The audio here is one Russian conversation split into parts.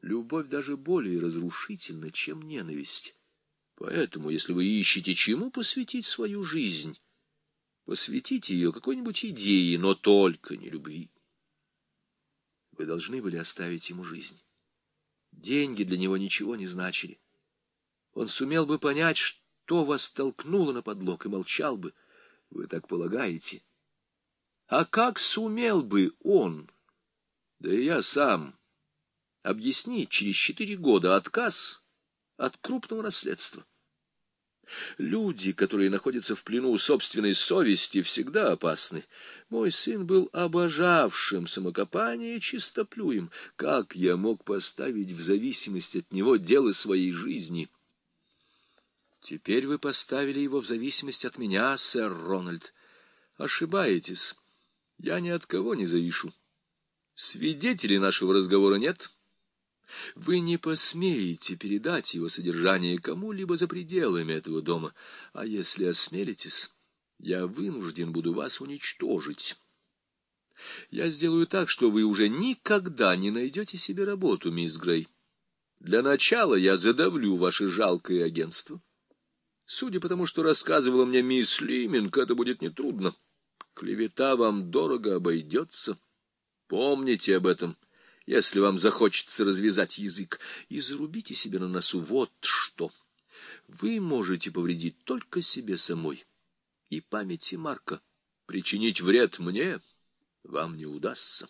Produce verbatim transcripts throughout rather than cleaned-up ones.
любовь даже более разрушительна, чем ненависть. Поэтому, если вы ищете чему посвятить свою жизнь, посвятите ее какой-нибудь идее, но только не любви. Вы должны были оставить ему жизнь. Деньги для него ничего не значили. Он сумел бы понять, что вас толкнуло на подлог, и молчал бы. Вы так полагаете? А как сумел бы он, да и я сам, объяснить через четыре года отказ от крупного наследства? Люди, которые находятся в плену собственной совести, всегда опасны. Мой сын был обожавшим самокопание чистоплюем. Как я мог поставить в зависимость от него дело своей жизни? Теперь вы поставили его в зависимость от меня, сэр Рональд. Ошибаетесь. Я ни от кого не завишу. Свидетелей нашего разговора нет. Вы не посмеете передать его содержание кому-либо за пределами этого дома, а если осмелитесь, я вынужден буду вас уничтожить. Я сделаю так, что вы уже никогда не найдете себе работу, мисс Грей. Для начала я задавлю ваше жалкое агентство. Судя по тому, что рассказывала мне мисс Лиминг, это будет нетрудно. Клевета вам дорого обойдется. Помните об этом, если вам захочется развязать язык, и зарубите себе на носу вот что. Вы можете повредить только себе самой и памяти Марка. Причинить вред мне вам не удастся.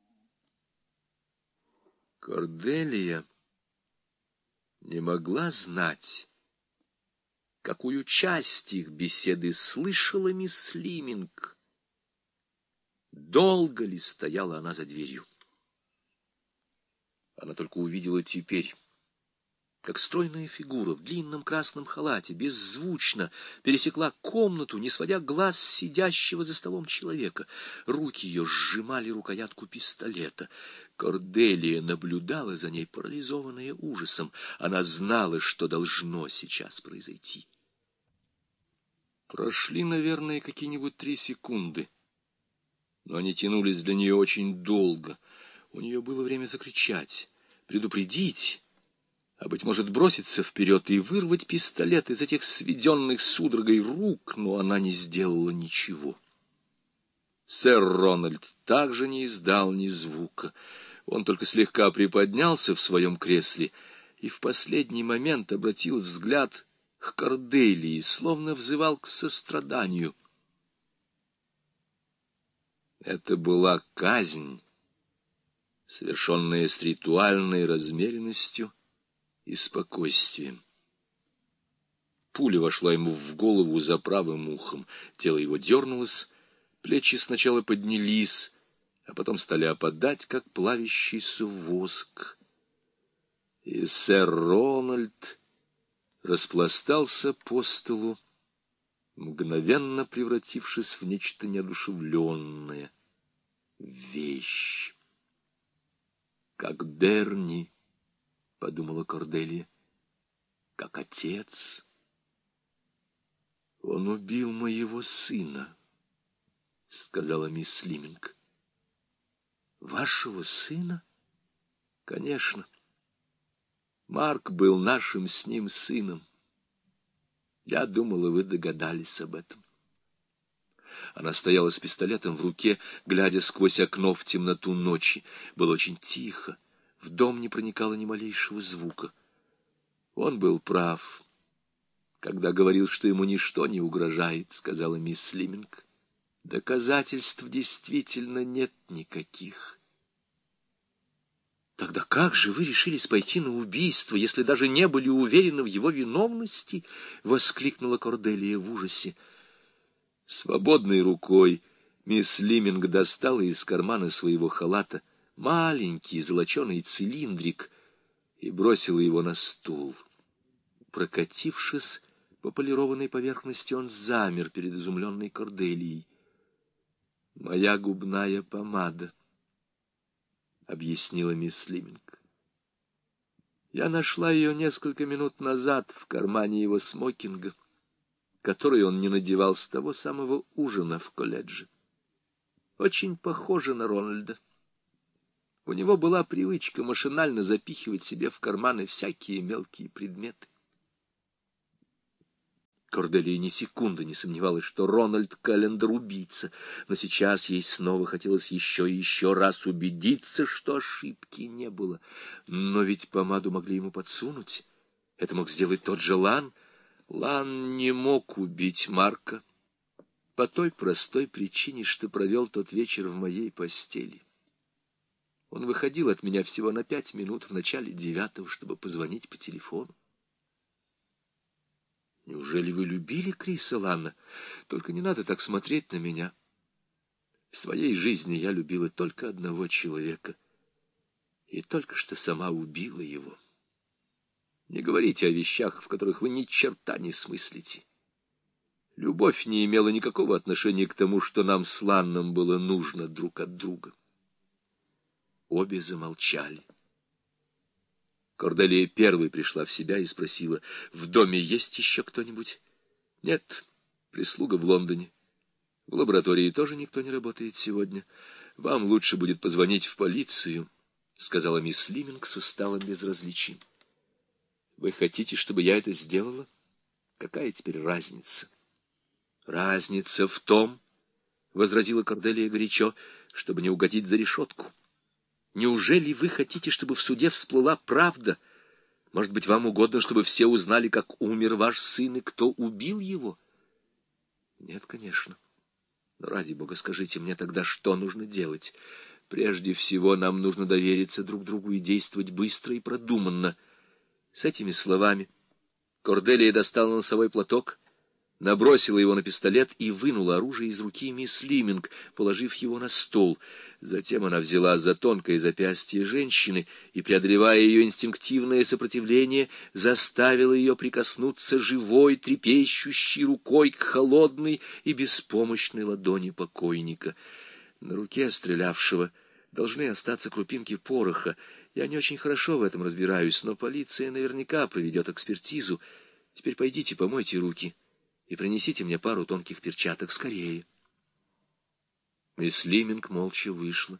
Корделия не могла знать, какую часть их беседы слышала мисс Лиминг. Долго ли стояла она за дверью? Она только увидела теперь, как стройная фигура в длинном красном халате беззвучно пересекла комнату, не сводя глаз с сидящего за столом человека. Руки ее сжимали рукоятку пистолета. Корделия наблюдала за ней, парализованная ужасом. Она знала, что должно сейчас произойти. Прошли, наверное, какие-нибудь три секунды, но они тянулись для нее очень долго. У нее было время закричать, предупредить, а, быть может, броситься вперед и вырвать пистолет из этих сведенных судорогой рук, но она не сделала ничего. Сэр Рональд также не издал ни звука. Он только слегка приподнялся в своем кресле и в последний момент обратил взгляд к Корделии, словно взывал к состраданию. Это была казнь, совершенная с ритуальной размеренностью и спокойствием. Пуля вошла ему в голову за правым ухом. Тело его дернулось, плечи сначала поднялись, а потом стали опадать, как плавящийся воск. И сэр Рональд распластался по столу, мгновенно превратившись в нечто неодушевленное, вещь. «Как Берни», — подумала Корделия, — «как отец». «Он убил моего сына», — сказала мисс Лиминг. «Вашего сына?» «Конечно. Марк был нашим с ним сыном. Я думала, вы догадались об этом». Она стояла с пистолетом в руке, глядя сквозь окно в темноту ночи. Было очень тихо, в дом не проникало ни малейшего звука. Он был прав, когда говорил, что ему ничто не угрожает, — сказала мисс Лиминг. Доказательств действительно нет никаких. Тогда как же вы решились пойти на убийство, если даже не были уверены в его виновности? — воскликнула Корделия в ужасе. Свободной рукой мисс Лиминг достала из кармана своего халата маленький золоченый цилиндрик и бросила его на стул. Прокатившись по полированной поверхности, он замер перед изумленной Корделией. «Моя губная помада», — объяснила мисс Лиминг. «Я нашла ее несколько минут назад в кармане его смокинга, который он не надевал с того самого ужина в колледже. Очень похоже на Рональда. У него была привычка машинально запихивать себе в карманы всякие мелкие предметы. Корделия ни секунды не сомневалась, что Рональд Каллендер убийца, но сейчас ей снова хотелось еще и еще раз убедиться, что ошибки не было. Но ведь помаду могли ему подсунуть. Это мог сделать тот же Лан. Лан не мог убить Марка по той простой причине, что провел тот вечер в моей постели. Он выходил от меня всего на пять минут в начале девятого, чтобы позвонить по телефону. Неужели вы любили Криса Ланна? Только не надо так смотреть на меня. В своей жизни я любила только одного человека, и только что сама убила его. Не говорите о вещах, в которых вы ни черта не смыслите. Любовь не имела никакого отношения к тому, что нам с Ланном было нужно друг от друга. Обе замолчали. Корделия первой пришла в себя и спросила: «В доме есть еще кто-нибудь?» «Нет, прислуга в Лондоне. В лаборатории тоже никто не работает сегодня. Вам лучше будет позвонить в полицию», — сказала мисс Лиминг с усталым безразличием. «Вы хотите, чтобы я это сделала? Какая теперь разница?» «Разница в том, — возразила Корделия горячо, — чтобы не угодить за решетку. Неужели вы хотите, чтобы в суде всплыла правда? Может быть, вам угодно, чтобы все узнали, как умер ваш сын и кто убил его?» «Нет, конечно. Но ради бога, скажите мне тогда, что нужно делать? Прежде всего, нам нужно довериться друг другу и действовать быстро и продуманно». С этими словами Корделия достала носовой платок, набросила его на пистолет и вынула оружие из руки мисс Лиминг, положив его на стол. Затем она взяла за тонкое запястье женщины и, преодолевая ее инстинктивное сопротивление, заставила ее прикоснуться живой, трепещущей рукой к холодной и беспомощной ладони покойника. На руке стрелявшего должны остаться крупинки пороха. Я не очень хорошо в этом разбираюсь, но полиция наверняка проведет экспертизу. Теперь пойдите, помойте руки и принесите мне пару тонких перчаток скорее. Мисс Лиминг молча вышла.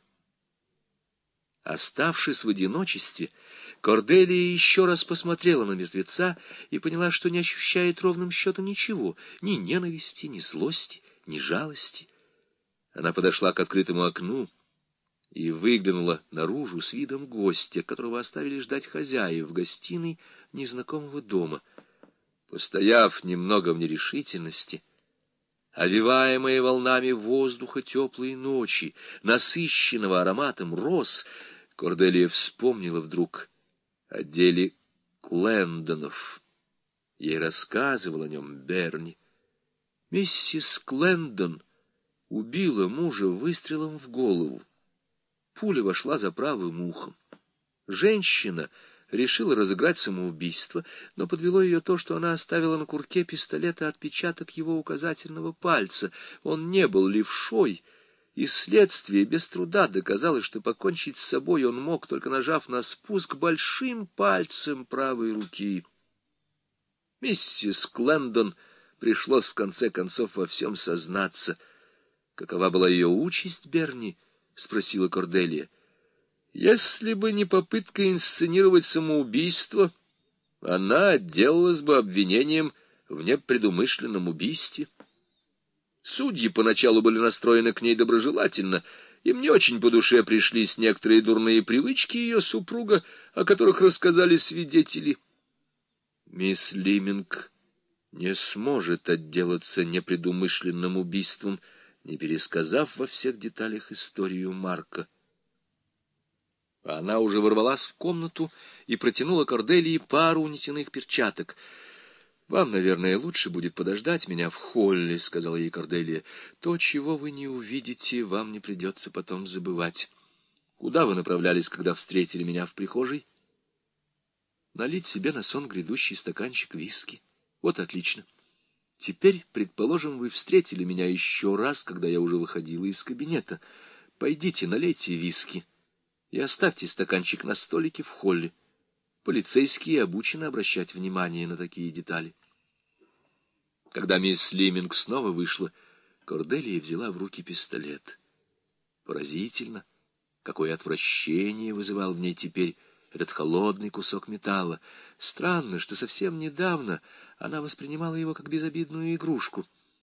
Оставшись в одиночестве, Корделия еще раз посмотрела на мертвеца и поняла, что не ощущает ровным счетом ничего, ни ненависти, ни злости, ни жалости. Она подошла к открытому окну и выглянула наружу с видом гостя, которого оставили ждать хозяев в гостиной незнакомого дома. Постояв немного в нерешительности, овеваемые волнами воздуха теплой ночи, насыщенного ароматом роз, Корделия вспомнила вдруг о деле Клэндонов. Ей рассказывал о нем Берни. Миссис Клэндон убила мужа выстрелом в голову. Пуля вошла за правым ухом. Женщина решила разыграть самоубийство, но подвело ее то, что она оставила на курке пистолета отпечаток его указательного пальца. Он не был левшой, и следствие без труда доказало, что покончить с собой он мог, только нажав на спуск большим пальцем правой руки. Миссис Клэндон пришлось в конце концов во всем сознаться. «Какова была ее участь, Берни?» — спросила Корделия. «Если бы не попытка инсценировать самоубийство, она отделалась бы обвинением в непредумышленном убийстве. Судьи поначалу были настроены к ней доброжелательно, им не очень по душе пришлись некоторые дурные привычки ее супруга, о которых рассказали свидетели. Мисс Лиминг не сможет отделаться непредумышленным убийством, не пересказав во всех деталях историю Марка». Она уже ворвалась в комнату и протянула Корделии пару нитяных перчаток. «Вам, наверное, лучше будет подождать меня в холле», — сказала ей Корделия. «То, чего вы не увидите, вам не придется потом забывать. Куда вы направлялись, когда встретили меня в прихожей?» «Налить себе на сон грядущий стаканчик виски. Вот отлично. Теперь, предположим, вы встретили меня еще раз, когда я уже выходила из кабинета. Пойдите, налейте виски и оставьте стаканчик на столике в холле. Полицейские обучены обращать внимание на такие детали». Когда мисс Лиминг снова вышла, Корделия взяла в руки пистолет. Поразительно, Какое отвращение вызывал в ней теперь этот холодный кусок металла. Странно, что совсем недавно она воспринимала его как безобидную игрушку.